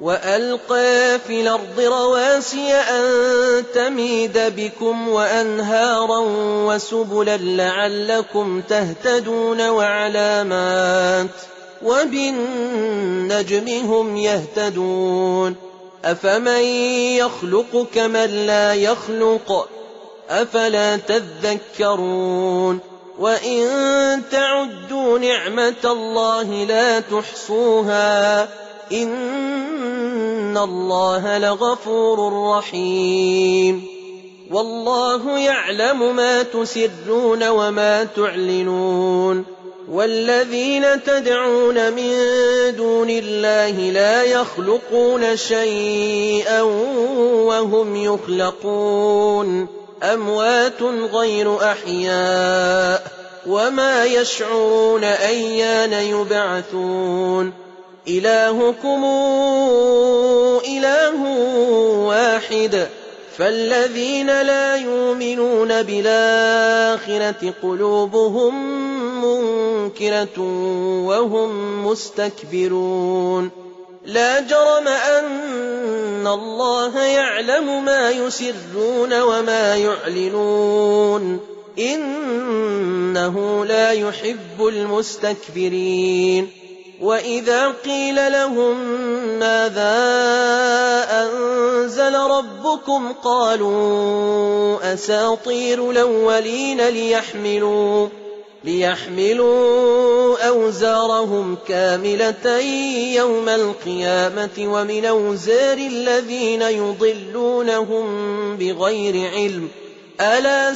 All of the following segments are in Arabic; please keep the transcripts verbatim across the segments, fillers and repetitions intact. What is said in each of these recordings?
وألقى في الأرض رواسي أن تميد بكم وأنهارا وسبلا لعلكم تهتدون وعلامات وبالنجم هم يهتدون أفمن يخلق كمن لا يخلق أفلا تذكرون وإن تعدوا نعمة الله لا تحصوها إن الله لغفور رحيم والله يعلم ما تسرون وما تعلنون والذين تدعون من دون الله لا يخلقون شيئا وهم يخلقون أموات غير أحياء وما يشعرون أيان يبعثون إلهكم إله واحد فالذين لا يؤمنون بالآخرة قلوبهم منكرة وهم مستكبرون لا جرم أن الله يعلم ما يسرون وما يعلنون إنه لا يحب المستكبرين وإذا قيل لهم ماذا أنزل ربكم قالوا أساطير الأولين ليحملوا ليحملوا أوزارهم كاملة يوم القيامة ومن أوزار الذين يضلونهم بغير علم ألا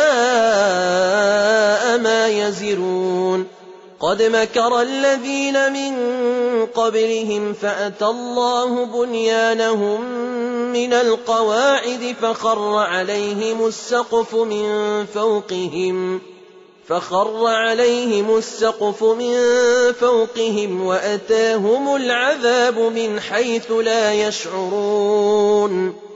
ساء ما يزرون قد مكر الذين من قبلهم فأتى الله بنيانهم من القواعد فخر عليهم السقف من فوقهم فخر عليهم السقف من فوقهم وأتاهم العذاب من حيث لا يشعرون